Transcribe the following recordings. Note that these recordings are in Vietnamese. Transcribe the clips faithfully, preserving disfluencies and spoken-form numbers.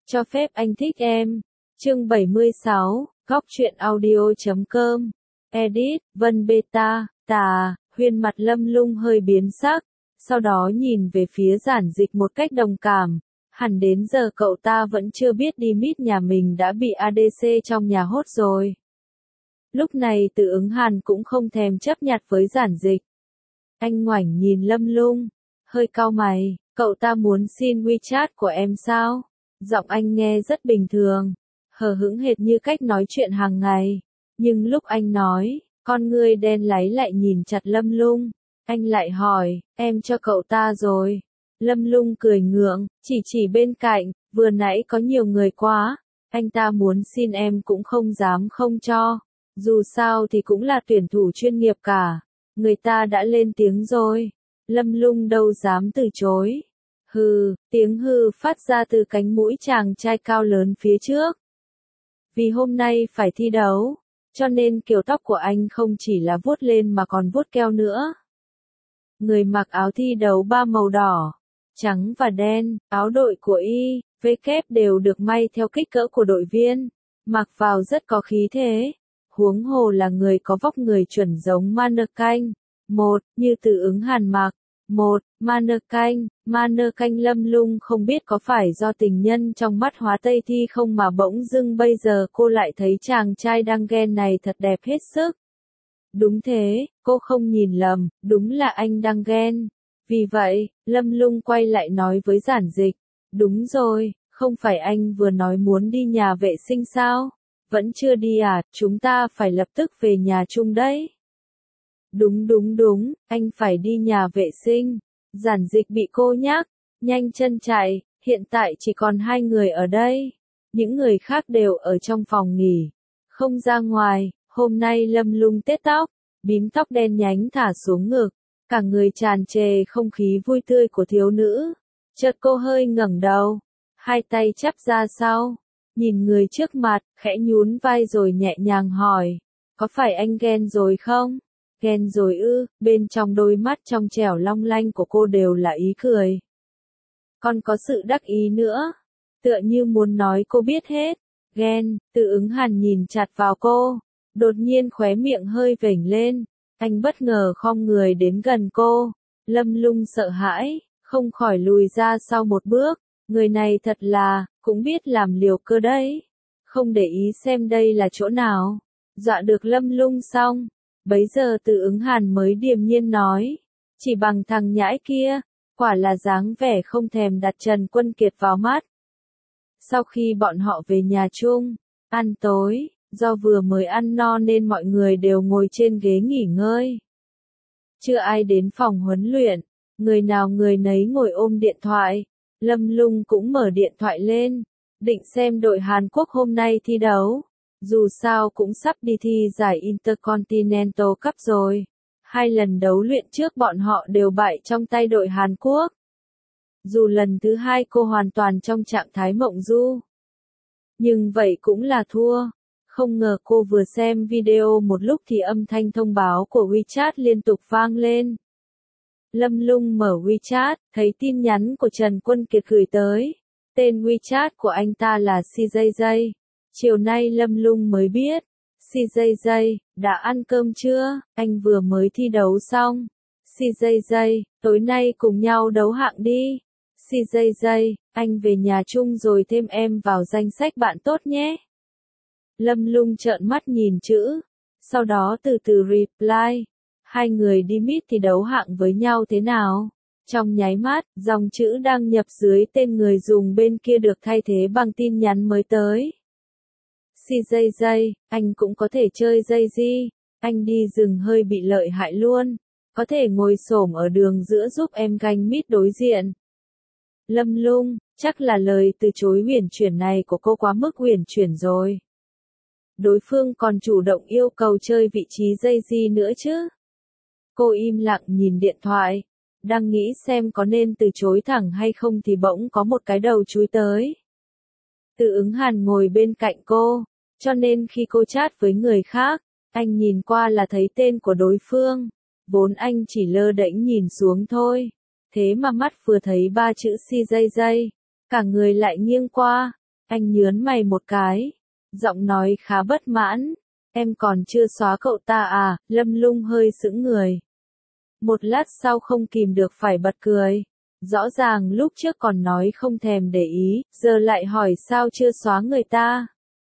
Cho phép anh thích em. Chương bảy mươi sáu, góc truyện audio chấm com. Edit, Vân Beta, tà, Huyên mặt Lâm Lung hơi biến sắc, sau đó nhìn về phía Giản Dịch một cách đồng cảm. Hẳn đến giờ cậu ta vẫn chưa biết đi mít nhà mình đã bị a đê xê trong nhà hốt rồi. Lúc này Từ Ứng Hàn cũng không thèm chấp nhặt với Giản Dịch. Anh ngoảnh nhìn Lâm Lung, hơi cau mày, cậu ta muốn xin WeChat của em sao? Giọng anh nghe rất bình thường, hờ hững hệt như cách nói chuyện hàng ngày. Nhưng lúc anh nói, con ngươi đen láy lại nhìn chặt Lâm Lung. Anh lại hỏi, em cho cậu ta rồi. Lâm Lung cười ngượng, chỉ chỉ bên cạnh, vừa nãy có nhiều người quá. Anh ta muốn xin em cũng không dám không cho. Dù sao thì cũng là tuyển thủ chuyên nghiệp cả. Người ta đã lên tiếng rồi. Lâm Lung đâu dám từ chối. Hừ, tiếng hừ phát ra từ cánh mũi chàng trai cao lớn phía trước. Vì hôm nay phải thi đấu, cho nên kiểu tóc của anh không chỉ là vuốt lên mà còn vuốt keo nữa. Người mặc áo thi đấu ba màu đỏ, trắng và đen, áo đội của Y, V kép đều được may theo kích cỡ của đội viên, mặc vào rất có khí thế. Huống hồ là người có vóc người chuẩn giống mannequin. Một, như Từ Ứng Hàn mặc. Một, mannequin, mannequin. Lâm Lung không biết có phải do tình nhân trong mắt Hóa Tây Thi không mà bỗng dưng bây giờ cô lại thấy chàng trai đang ghen này thật đẹp hết sức. Đúng thế, cô không nhìn lầm, đúng là anh đang ghen. Vì vậy, Lâm Lung quay lại nói với Giản Dịch, đúng rồi, không phải anh vừa nói muốn đi nhà vệ sinh sao? Vẫn chưa đi à, chúng ta phải lập tức về nhà chung đấy. Đúng đúng đúng, anh phải đi nhà vệ sinh. Giản Dịch bị cô nhắc, nhanh chân chạy, hiện tại chỉ còn hai người ở đây. Những người khác đều ở trong phòng nghỉ, không ra ngoài. Hôm nay Lâm Lung tết tóc, bím tóc đen nhánh thả xuống ngực, cả người tràn trề không khí vui tươi của thiếu nữ. Chợt cô hơi ngẩng đầu, hai tay chắp ra sau, nhìn người trước mặt, khẽ nhún vai rồi nhẹ nhàng hỏi, có phải anh ghen rồi không? Ghen rồi ư? Bên trong đôi mắt trong trẻo long lanh của cô đều là ý cười. Còn có sự đắc ý nữa, tựa như muốn nói cô biết hết. Ghen. Từ Ứng Hàn nhìn chặt vào cô, đột nhiên khóe miệng hơi vểnh lên, anh bất ngờ khom người đến gần cô. Lâm Lung sợ hãi, không khỏi lùi ra sau một bước, người này thật là, cũng biết làm liều cơ đấy. Không để ý xem đây là chỗ nào, dọa được Lâm Lung xong. Bấy giờ Từ Ứng Hàn mới điềm nhiên nói, chỉ bằng thằng nhãi kia, quả là dáng vẻ không thèm đặt Trần Quân Kiệt vào mắt. Sau khi bọn họ về nhà chung, ăn tối, do vừa mới ăn no nên mọi người đều ngồi trên ghế nghỉ ngơi. Chưa ai đến phòng huấn luyện, người nào người nấy ngồi ôm điện thoại. Lâm Lung cũng mở điện thoại lên, định xem đội Hàn Quốc hôm nay thi đấu. Dù sao cũng sắp đi thi giải Intercontinental Cup rồi. Hai lần đấu luyện trước bọn họ đều bại trong tay đội Hàn Quốc. Dù lần thứ hai cô hoàn toàn trong trạng thái mộng du, nhưng vậy cũng là thua. Không ngờ cô vừa xem video một lúc thì âm thanh thông báo của WeChat liên tục vang lên. Lâm Lung mở WeChat, thấy tin nhắn của Trần Quân Kiệt gửi tới. Tên WeChat của anh ta là xê gi gi. Chiều nay Lâm Lung mới biết. xê gi gi, đã ăn cơm chưa? Anh vừa mới thi đấu xong. xê gi gi, tối nay cùng nhau đấu hạng đi. xê gi gi, anh về nhà chung rồi thêm em vào danh sách bạn tốt nhé. Lâm Lung trợn mắt nhìn chữ, sau đó từ từ reply, hai người đi mít thì đấu hạng với nhau thế nào? Trong nháy mắt, dòng chữ đăng nhập dưới tên người dùng bên kia được thay thế bằng tin nhắn mới tới. xê gi gi, anh cũng có thể chơi dây di, anh đi rừng hơi bị lợi hại luôn, có thể ngồi xổm ở đường giữa giúp em ganh mít đối diện. Lâm Lung, chắc là lời từ chối huyền chuyển này của cô quá mức huyền chuyển rồi. Đối phương còn chủ động yêu cầu chơi vị trí dây di nữa chứ. Cô im lặng nhìn điện thoại, đang nghĩ xem có nên từ chối thẳng hay không thì bỗng có một cái đầu chúi tới. Từ Ứng Hàn ngồi bên cạnh cô, cho nên khi cô chat với người khác, anh nhìn qua là thấy tên của đối phương. Vốn anh chỉ lơ đễnh nhìn xuống thôi, thế mà mắt vừa thấy ba chữ xê gi gi, cả người lại nghiêng qua. Anh nhớn mày một cái, giọng nói khá bất mãn. Em còn chưa xóa cậu ta à? Lâm Lung hơi sững người. Một lát sau không kìm được phải bật cười. Rõ ràng lúc trước còn nói không thèm để ý, giờ lại hỏi sao chưa xóa người ta.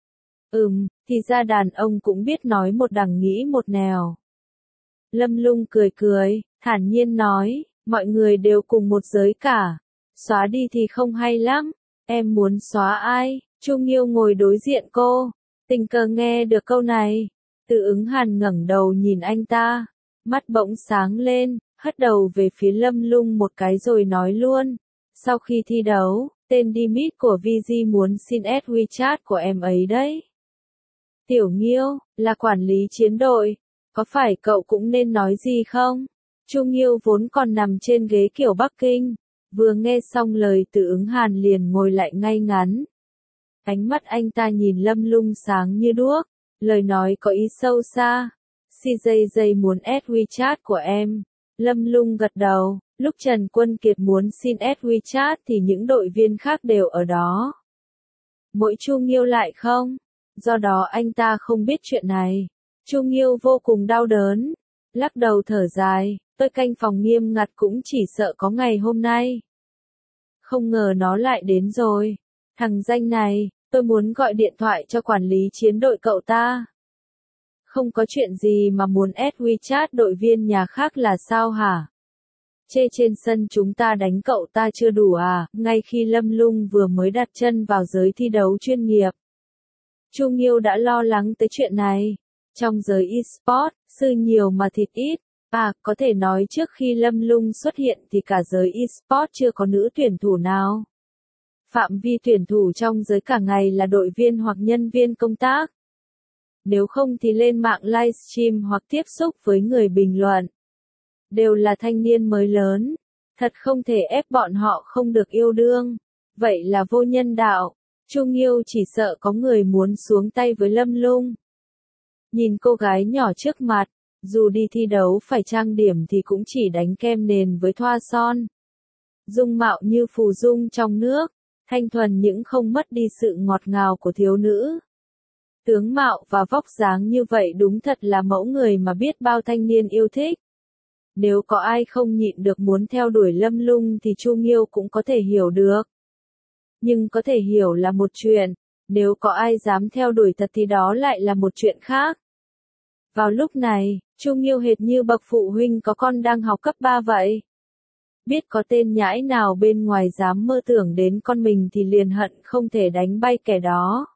Ừm, thì ra đàn ông cũng biết nói một đằng nghĩ một nẻo. Lâm Lung cười cười, thản nhiên nói, mọi người đều cùng một giới cả. Xóa đi thì không hay lắm. Em muốn xóa ai? Chu Nghiêu ngồi đối diện cô. Tình cờ nghe được câu này. Từ Ứng Hàn ngẩng đầu nhìn anh ta. Mắt bỗng sáng lên, hất đầu về phía Lâm Lung một cái rồi nói luôn. Sau khi thi đấu, tên Dimit của vê giê muốn xin add WeChat của em ấy đấy. Tiểu Nghiêu, là quản lý chiến đội. Có phải cậu cũng nên nói gì không? Chu Nghiêu vốn còn nằm trên ghế kiểu Bắc Kinh. Vừa nghe xong lời Từ Ứng Hàn liền ngồi lại ngay ngắn. Ánh mắt anh ta nhìn Lâm Lung sáng như đuốc. Lời nói có ý sâu xa. xê gi gi muốn add WeChat của em. Lâm Lung gật đầu. Lúc Trần Quân Kiệt muốn xin add WeChat thì những đội viên khác đều ở đó. Mỗi Chu Nghiêu lại không. Do đó anh ta không biết chuyện này. Chu Nghiêu vô cùng đau đớn. Lắc đầu thở dài. Tôi canh phòng nghiêm ngặt cũng chỉ sợ có ngày hôm nay. Không ngờ nó lại đến rồi. Thằng danh này, tôi muốn gọi điện thoại cho quản lý chiến đội cậu ta. Không có chuyện gì mà muốn add WeChat đội viên nhà khác là sao hả? Chê trên sân chúng ta đánh cậu ta chưa đủ à? Ngay khi Lâm Lung vừa mới đặt chân vào giới thi đấu chuyên nghiệp. Chu Nghiêu đã lo lắng tới chuyện này. Trong giới eSports, sư nhiều mà thịt ít. À, có thể nói trước khi Lâm Lung xuất hiện thì cả giới eSports chưa có nữ tuyển thủ nào. Phạm vi tuyển thủ trong giới cả ngày là đội viên hoặc nhân viên công tác. Nếu không thì lên mạng livestream hoặc tiếp xúc với người bình luận. Đều là thanh niên mới lớn. Thật không thể ép bọn họ không được yêu đương. Vậy là vô nhân đạo. Chu Nghiêu chỉ sợ có người muốn xuống tay với Lâm Lung. Nhìn cô gái nhỏ trước mặt. Dù đi thi đấu phải trang điểm thì cũng chỉ đánh kem nền với thoa son. Dung mạo như phù dung trong nước. Thanh thuần những không mất đi sự ngọt ngào của thiếu nữ. Tướng mạo và vóc dáng như vậy đúng thật là mẫu người mà biết bao thanh niên yêu thích. Nếu có ai không nhịn được muốn theo đuổi Lâm Lung thì Chu Nghiêu cũng có thể hiểu được. Nhưng có thể hiểu là một chuyện, nếu có ai dám theo đuổi thật thì đó lại là một chuyện khác. Vào lúc này, Chu Nghiêu hệt như bậc phụ huynh có con đang học cấp ba vậy. Biết có tên nhãi nào bên ngoài dám mơ tưởng đến con mình thì liền hận không thể đánh bay kẻ đó.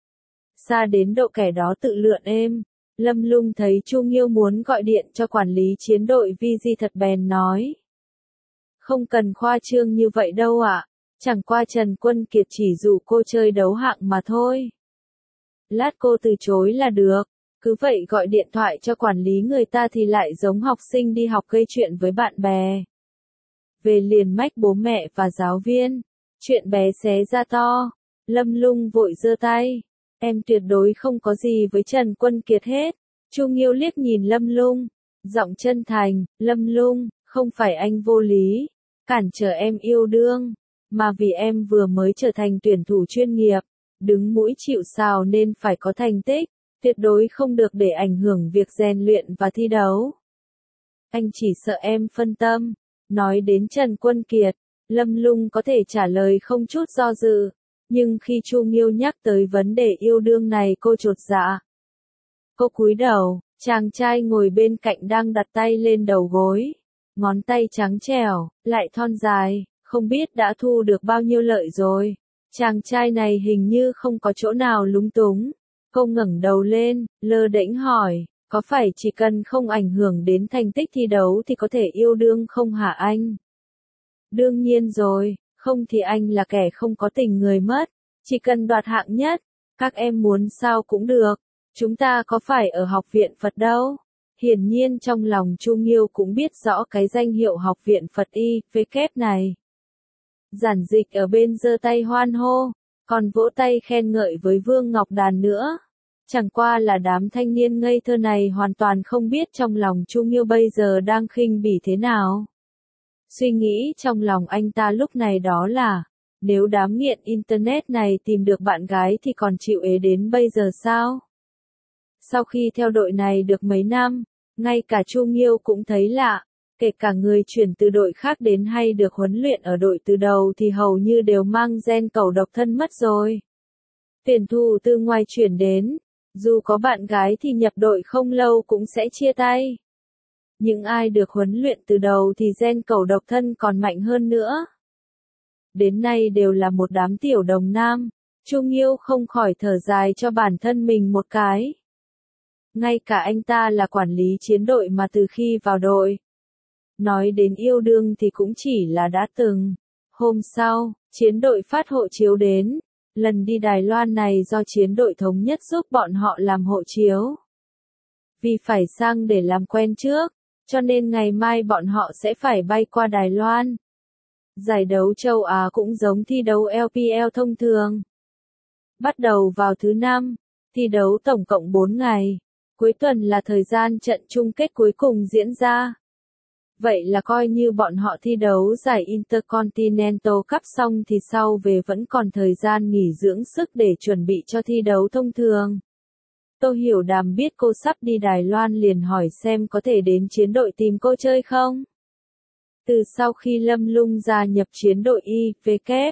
Xa đến độ kẻ đó tự lượn êm. Lâm Lung thấy Chu Nghiêu muốn gọi điện cho quản lý chiến đội vê giê thật bèn nói. Không cần khoa trương như vậy đâu ạ. Chẳng qua Trần Quân Kiệt chỉ dụ cô chơi đấu hạng mà thôi. Lát cô từ chối là được. Cứ vậy gọi điện thoại cho quản lý người ta thì lại giống học sinh đi học gây chuyện với bạn bè. Về liền mách bố mẹ và giáo viên. Chuyện bé xé ra to. Lâm Lung vội giơ tay. Em tuyệt đối không có gì với Trần Quân Kiệt hết. Chu Nghiêu liếc nhìn Lâm Lung. Giọng chân thành, Lâm Lung, không phải anh vô lý. Cản trở em yêu đương. Mà vì em vừa mới trở thành tuyển thủ chuyên nghiệp. Đứng mũi chịu sào nên phải có thành tích. Tuyệt đối không được để ảnh hưởng việc rèn luyện và thi đấu. Anh chỉ sợ em phân tâm. Nói đến Trần Quân Kiệt, Lâm Lung có thể trả lời không chút do dự. Nhưng khi Chu Nghiêu nhắc tới vấn đề yêu đương này cô chột dạ. Cô cúi đầu, chàng trai ngồi bên cạnh đang đặt tay lên đầu gối. Ngón tay trắng trẻo, lại thon dài, không biết đã thu được bao nhiêu lợi rồi. Chàng trai này hình như không có chỗ nào lúng túng. Cô ngẩng đầu lên, lơ đễnh hỏi, có phải chỉ cần không ảnh hưởng đến thành tích thi đấu thì có thể yêu đương không hả anh? Đương nhiên rồi, không thì anh là kẻ không có tình người mất. Chỉ cần đoạt hạng nhất, các em muốn sao cũng được. Chúng ta có phải ở học viện Phật đâu. Hiển nhiên trong lòng Chu Nghiêu cũng biết rõ cái danh hiệu học viện Phật Y, vê kép này. Giản dịch ở bên giơ tay hoan hô, còn vỗ tay khen ngợi với Vương Ngọc Đàn nữa. Chẳng qua là đám thanh niên ngây thơ này hoàn toàn không biết trong lòng Chu Nghiêu bây giờ đang khinh bỉ thế nào. Suy nghĩ trong lòng anh ta lúc này đó là, Nếu đám nghiện Internet này tìm được bạn gái thì còn chịu ế đến bây giờ sao? Sau khi theo đội này được mấy năm, ngay cả Chu Nghiêu cũng thấy lạ, kể cả người chuyển từ đội khác đến hay được huấn luyện ở đội từ đầu thì hầu như đều mang gen cẩu độc thân mất rồi. Tuyển thủ từ ngoài chuyển đến, dù có bạn gái thì nhập đội không lâu cũng sẽ chia tay. Những ai được huấn luyện từ đầu thì gen cẩu độc thân còn mạnh hơn nữa. Đến nay đều là một đám tiểu đồng nam, Chu Nghiêu không khỏi thở dài cho bản thân mình một cái. Ngay cả anh ta là quản lý chiến đội mà từ khi vào đội. Nói đến yêu đương thì cũng chỉ là đã từng. Hôm sau, chiến đội phát hộ chiếu đến. Lần đi Đài Loan này do chiến đội thống nhất giúp bọn họ làm hộ chiếu. Vì phải sang để làm quen trước, cho nên ngày mai bọn họ sẽ phải bay qua Đài Loan. Giải đấu châu Á cũng giống thi đấu L P L thông thường. Bắt đầu vào thứ năm, thi đấu tổng cộng bốn ngày. Cuối tuần là thời gian trận chung kết cuối cùng diễn ra. Vậy là coi như bọn họ thi đấu giải Intercontinental Cup xong thì sau về vẫn còn thời gian nghỉ dưỡng sức để chuẩn bị cho thi đấu thông thường. Tô Hiểu Đàm biết cô sắp đi Đài Loan liền hỏi xem có thể đến chiến đội tìm cô chơi không. Từ sau khi Lâm Lung gia nhập chiến đội I W,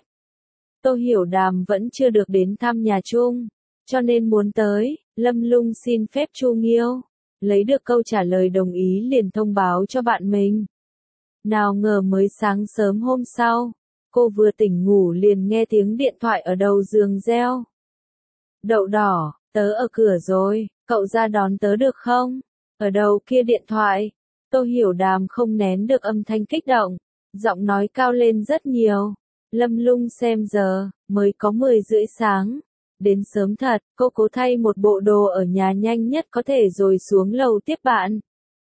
Tô Hiểu Đàm vẫn chưa được đến thăm nhà chung, cho nên muốn tới. Lâm Lung xin phép Chu Nghiêu, lấy được câu trả lời đồng ý liền thông báo cho bạn mình. Nào ngờ mới sáng sớm hôm sau, cô vừa tỉnh ngủ liền nghe tiếng điện thoại ở đầu giường reo. Đậu đỏ, tớ ở cửa rồi, cậu ra đón tớ được không? Ở đầu kia điện thoại, Tô Hiểu Đàm không nén được âm thanh kích động, giọng nói cao lên rất nhiều. Lâm Lung xem giờ, mới có mười rưỡi sáng. Đến sớm thật, cô cố thay một bộ đồ ở nhà nhanh nhất có thể rồi xuống lầu tiếp bạn.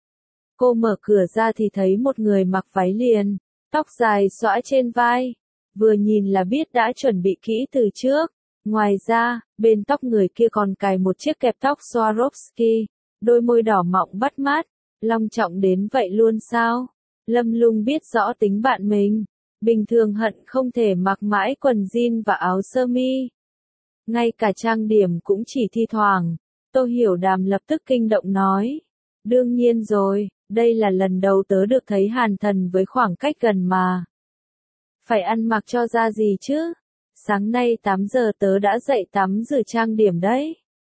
Cô mở cửa ra thì thấy một người mặc váy liền, tóc dài xõa trên vai. Vừa nhìn là biết đã chuẩn bị kỹ từ trước. Ngoài ra, bên tóc người kia còn cài một chiếc kẹp tóc Swarovski, đôi môi đỏ mọng bắt mắt. Long trọng đến vậy luôn sao? Lâm Lung biết rõ tính bạn mình. Bình thường hận không thể mặc mãi quần jean và áo sơ mi. Ngay cả trang điểm cũng chỉ thi thoảng. Tô Hiểu Đàm lập tức kinh động nói. Đương nhiên rồi, đây là lần đầu tớ được thấy Hàn Thần với khoảng cách gần mà. Phải ăn mặc cho ra gì chứ? Sáng nay tám giờ tớ đã dậy tắm rửa trang điểm đấy.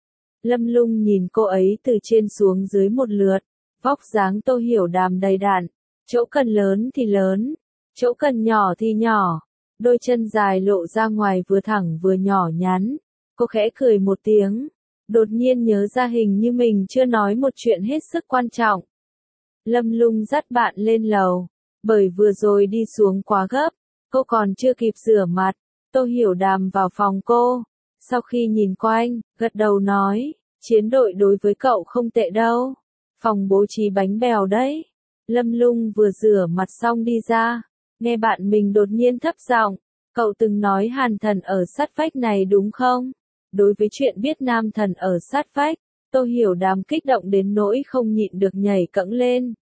Lâm Lung nhìn cô ấy từ trên xuống dưới một lượt. Vóc dáng Tô Hiểu Đàm đầy đặn. Chỗ cần lớn thì lớn. Chỗ cần nhỏ thì nhỏ. Đôi chân dài lộ ra ngoài vừa thẳng vừa nhỏ nhắn. Cô khẽ cười một tiếng. Đột nhiên nhớ ra hình như mình chưa nói một chuyện hết sức quan trọng. Lâm Lung dắt bạn lên lầu. Bởi vừa rồi đi xuống quá gấp. Cô còn chưa kịp rửa mặt. Tô Hiểu Đàm vào phòng cô. Sau khi nhìn quanh, gật đầu nói. Chiến đội đối với cậu không tệ đâu. Phòng bố trí bánh bèo đấy. Lâm Lung vừa rửa mặt xong đi ra. Nghe bạn mình đột nhiên thấp giọng. Cậu từng nói Hàn Thần ở sát vách này đúng không? Đối với chuyện biết nam thần ở sát vách, Tô Hiểu Đàm kích động đến nỗi không nhịn được nhảy cẫng lên.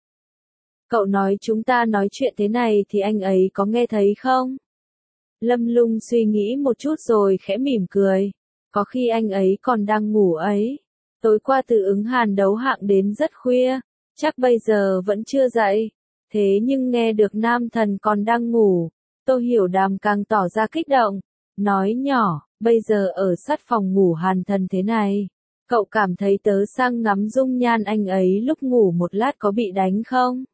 Cậu nói chúng ta nói chuyện thế này thì anh ấy có nghe thấy không? Lâm Lung suy nghĩ một chút rồi khẽ mỉm cười. Có khi anh ấy còn đang ngủ ấy. Tối qua từ ứng Hàn đấu hạng đến rất khuya, chắc bây giờ vẫn chưa dậy. Thế nhưng nghe được nam thần còn đang ngủ, Tô Hiểu Đàm càng tỏ ra kích động. Nói nhỏ, bây giờ ở sát phòng ngủ Hàn Thần thế này. Cậu cảm thấy tớ sang ngắm dung nhan anh ấy lúc ngủ một lát có bị đánh không?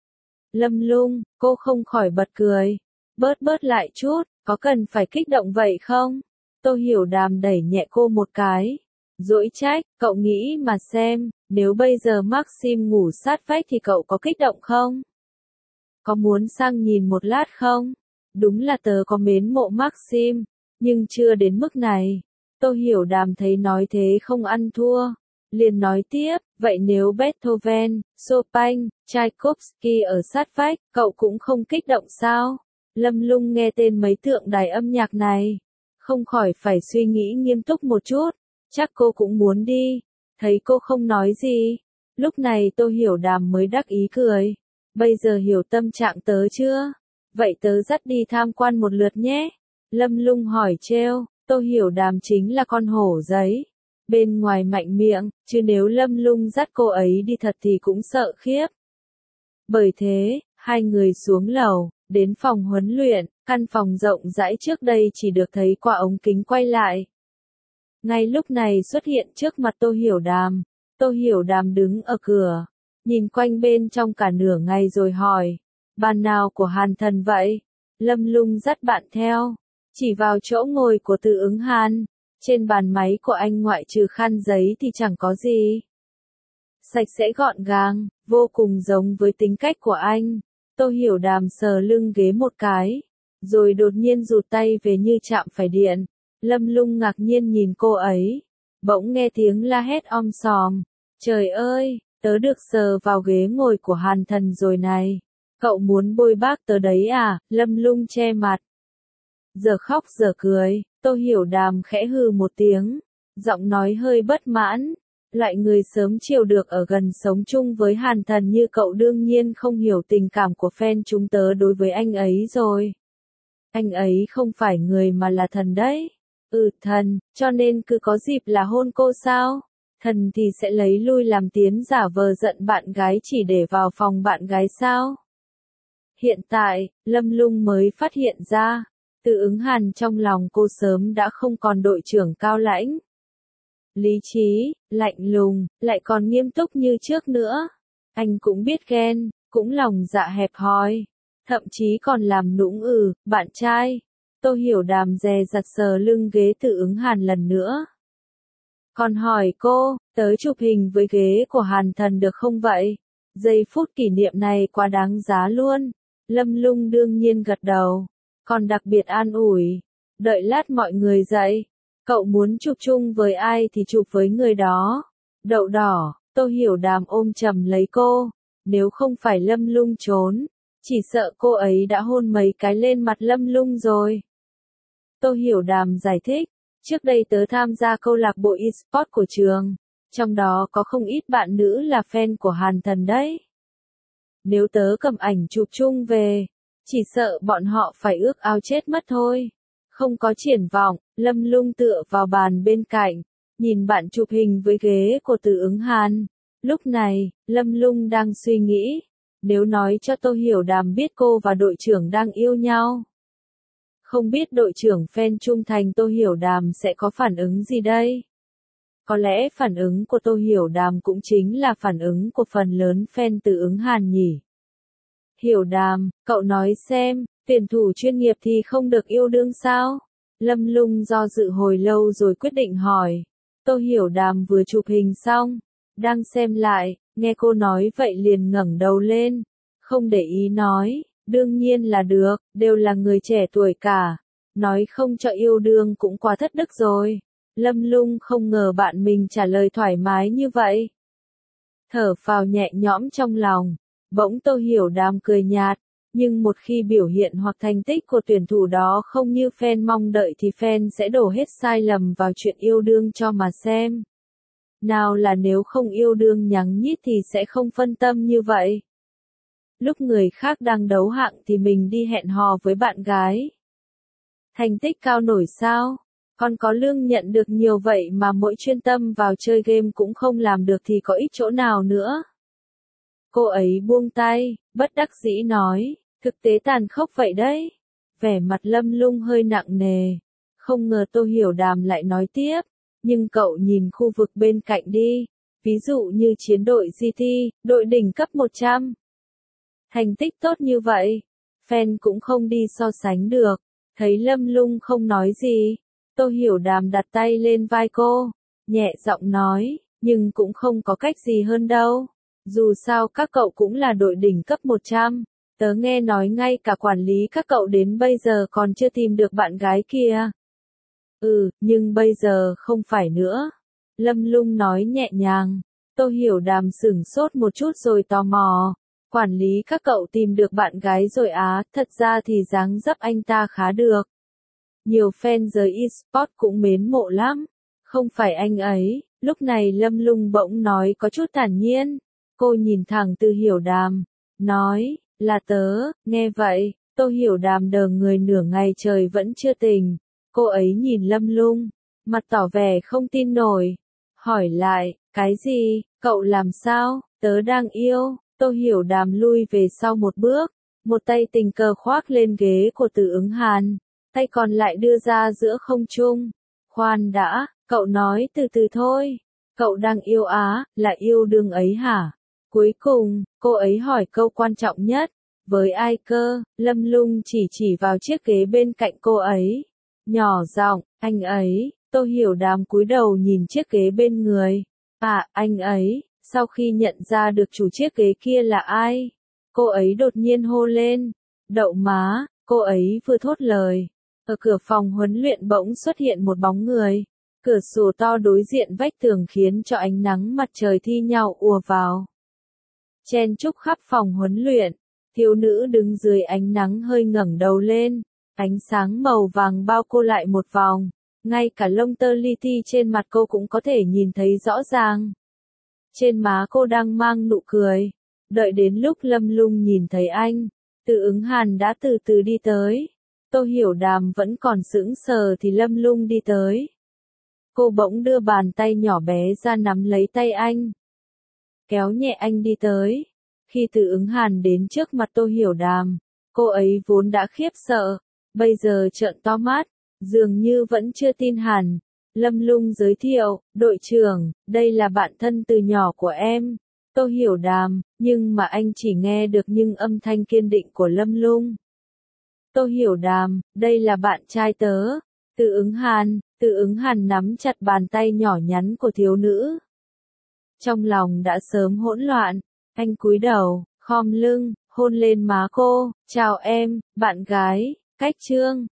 Lâm Lung, cô không khỏi bật cười. Bớt bớt lại chút, có cần phải kích động vậy không? Tô Hiểu Đàm đẩy nhẹ cô một cái. Dỗi trách, cậu nghĩ mà xem, nếu bây giờ Maxim ngủ sát vách thì cậu có kích động không? Có muốn sang nhìn một lát không? Đúng là tớ có mến mộ Maxim, nhưng chưa đến mức này. Tô Hiểu Đàm thấy nói thế không ăn thua. Liền nói tiếp, vậy nếu Beethoven, Chopin, Tchaikovsky ở sát vách, cậu cũng không kích động sao? Lâm Lung nghe tên mấy tượng đài âm nhạc này. Không khỏi phải suy nghĩ nghiêm túc một chút. Chắc cô cũng muốn đi. Thấy cô không nói gì. Lúc này Tô Hiểu Đàm mới đắc ý cười. Bây giờ hiểu tâm trạng tớ chưa? Vậy tớ dắt đi tham quan một lượt nhé. Lâm Lung hỏi trêu, Tô Hiểu Đàm chính là con hổ giấy. Bên ngoài mạnh miệng, chứ nếu Lâm Lung dắt cô ấy đi thật thì cũng sợ khiếp. Bởi thế, hai người xuống lầu, đến phòng huấn luyện, căn phòng rộng rãi trước đây chỉ được thấy qua ống kính quay lại. Ngay lúc này xuất hiện trước mặt Tô Hiểu Đàm. Tô Hiểu Đàm đứng ở cửa, nhìn quanh bên trong cả nửa ngày rồi hỏi, bàn nào của Hàn Thần vậy? Lâm Lung dắt bạn theo, chỉ vào chỗ ngồi của Từ Ứng Hàn. Trên bàn máy của anh ngoại trừ khăn giấy thì chẳng có gì. Sạch sẽ gọn gàng, vô cùng giống với tính cách của anh. Tô Hiểu Đàm sờ lưng ghế một cái, rồi đột nhiên rụt tay về như chạm phải điện. Lâm Lung ngạc nhiên nhìn cô ấy, bỗng nghe tiếng la hét om sòm. Trời ơi, tớ được sờ vào ghế ngồi của Hàn Thần rồi này. Cậu muốn bôi bác tớ đấy à? Lâm Lung che mặt. Giờ khóc giờ cười, Tô Hiểu Đàm khẽ hừ một tiếng, giọng nói hơi bất mãn. Loại người sớm chiều được ở gần sống chung với Hàn Thần như cậu đương nhiên không hiểu tình cảm của fan chúng tớ đối với anh ấy rồi. Anh ấy không phải người mà là thần đấy. Ừ thần, cho nên cứ có dịp là hôn cô sao? Thần thì sẽ lấy lui làm tiến giả vờ giận bạn gái chỉ để vào phòng bạn gái sao? Hiện tại, Lâm Lung mới phát hiện ra, Từ Ứng Hàn trong lòng cô sớm đã không còn đội trưởng cao lãnh. Lý trí, lạnh lùng, lại còn nghiêm túc như trước nữa. Anh cũng biết ghen, cũng lòng dạ hẹp hòi, thậm chí còn làm nũng ừ, bạn trai. Tô Hiểu Đàm dè dặt sờ lưng ghế Từ Ứng Hàn lần nữa. Còn hỏi cô, tới chụp hình với ghế của Hàn Thần được không vậy? Giây phút kỷ niệm này quá đáng giá luôn. Lâm Lung đương nhiên gật đầu, còn đặc biệt an ủi. Đợi lát mọi người dậy, cậu muốn chụp chung với ai thì chụp với người đó. Đậu đỏ, Tô Hiểu Đàm ôm chầm lấy cô. Nếu không phải Lâm Lung trốn, chỉ sợ cô ấy đã hôn mấy cái lên mặt Lâm Lung rồi. Tô Hiểu Đàm giải thích, trước đây tớ tham gia câu lạc bộ e-sport của trường, trong đó có không ít bạn nữ là fan của Hàn Thần đấy. Nếu tớ cầm ảnh chụp chung về, chỉ sợ bọn họ phải ước ao chết mất thôi. Không có triển vọng, Lâm Lung tựa vào bàn bên cạnh, nhìn bạn chụp hình với ghế của Từ Ứng Hàn. Lúc này, Lâm Lung đang suy nghĩ, nếu nói cho Tô Hiểu Đàm biết cô và đội trưởng đang yêu nhau, không biết đội trưởng fan trung thành Tô Hiểu Đàm sẽ có phản ứng gì đây? Có lẽ phản ứng của Tô Hiểu Đàm cũng chính là phản ứng của phần lớn fan Từ Ứng Hàn nhỉ. Hiểu Đàm, cậu nói xem, tuyển thủ chuyên nghiệp thì không được yêu đương sao? Lâm Lung do dự hồi lâu rồi quyết định hỏi. Tô Hiểu Đàm vừa chụp hình xong, đang xem lại, nghe cô nói vậy liền ngẩng đầu lên, không để ý nói, đương nhiên là được, đều là người trẻ tuổi cả, nói không cho yêu đương cũng quá thất đức rồi. Lâm Lung không ngờ bạn mình trả lời thoải mái như vậy. Thở phào nhẹ nhõm trong lòng, bỗng Tô Hiểu Đàm cười nhạt, nhưng một khi biểu hiện hoặc thành tích của tuyển thủ đó không như fan mong đợi thì fan sẽ đổ hết sai lầm vào chuyện yêu đương cho mà xem. Nào là nếu không yêu đương nhắng nhít thì sẽ không phân tâm như vậy. Lúc người khác đang đấu hạng thì mình đi hẹn hò với bạn gái. Thành tích cao nổi sao? Còn có lương nhận được nhiều vậy mà mỗi chuyên tâm vào chơi game cũng không làm được thì có ích chỗ nào nữa. Cô ấy buông tay, bất đắc dĩ nói, thực tế tàn khốc vậy đấy. Vẻ mặt Lâm Lung hơi nặng nề, không ngờ Tô Hiểu Đàm lại nói tiếp, nhưng cậu nhìn khu vực bên cạnh đi, ví dụ như chiến đội giê tê, đội đỉnh cấp một trăm. Thành tích tốt như vậy, fan cũng không đi so sánh được. Thấy Lâm Lung không nói gì, Tô Hiểu Đàm đặt tay lên vai cô, nhẹ giọng nói, nhưng cũng không có cách gì hơn đâu. Dù sao các cậu cũng là đội đỉnh cấp một trăm, tớ nghe nói ngay cả quản lý các cậu đến bây giờ còn chưa tìm được bạn gái kia. Ừ, nhưng bây giờ không phải nữa. Lâm Lung nói nhẹ nhàng. Tô Hiểu Đàm sửng sốt một chút rồi tò mò. Quản lý các cậu tìm được bạn gái rồi á, thật ra thì dáng dấp anh ta khá được. Nhiều fan giới e-sport cũng mến mộ lắm. Không phải anh ấy, lúc này Lâm Lung bỗng nói có chút thản nhiên. Cô nhìn thẳng Từ Hiểu Đàm, nói, là tớ, nghe vậy, Tô Hiểu Đàm đờ người nửa ngày trời vẫn chưa tỉnh. Cô ấy nhìn Lâm Lung, mặt tỏ vẻ không tin nổi. Hỏi lại, cái gì, cậu làm sao, tớ đang yêu. Tô Hiểu Đàm lui về sau một bước, một tay tình cờ khoác lên ghế của Từ Ứng Hàn, tay còn lại đưa ra giữa không trung. Khoan đã, cậu nói từ từ thôi. Cậu đang yêu á, là yêu đương ấy hả? Cuối cùng, cô ấy hỏi câu quan trọng nhất. Với ai cơ? Lâm Lung chỉ chỉ vào chiếc ghế bên cạnh cô ấy. Nhỏ giọng, anh ấy. Tô Hiểu Đàm cúi đầu nhìn chiếc ghế bên người. À, anh ấy. Sau khi nhận ra được chủ chiếc ghế kia là ai, cô ấy đột nhiên hô lên. Đậu má, cô ấy vừa thốt lời. Ở cửa phòng huấn luyện bỗng xuất hiện một bóng người. Cửa sổ to đối diện vách tường khiến cho ánh nắng mặt trời thi nhau ùa vào. Chen chúc khắp phòng huấn luyện, thiếu nữ đứng dưới ánh nắng hơi ngẩng đầu lên, ánh sáng màu vàng bao cô lại một vòng, ngay cả lông tơ li ti trên mặt cô cũng có thể nhìn thấy rõ ràng. Trên má cô đang mang nụ cười, đợi đến lúc Lâm Lung nhìn thấy anh, Từ Ứng Hàn đã từ từ đi tới. Tô Hiểu Đàm vẫn còn sững sờ thì Lâm Lung đi tới. Cô bỗng đưa bàn tay nhỏ bé ra nắm lấy tay anh, kéo nhẹ anh đi tới. Khi Từ Ứng Hàn đến trước mặt Tô Hiểu Đàm, cô ấy vốn đã khiếp sợ, bây giờ trợn to mắt, dường như vẫn chưa tin hẳn. Lâm Lung giới thiệu, đội trưởng, đây là bạn thân từ nhỏ của em. Tô Hiểu Đàm, nhưng mà anh chỉ nghe được những âm thanh kiên định của Lâm Lung. Tô Hiểu Đàm, đây là bạn trai tớ. Từ Ứng Hàn, Từ Ứng Hàn nắm chặt bàn tay nhỏ nhắn của thiếu nữ. Trong lòng đã sớm hỗn loạn, anh cúi đầu, khom lưng, hôn lên má cô. Chào em, bạn gái, Cách Trương.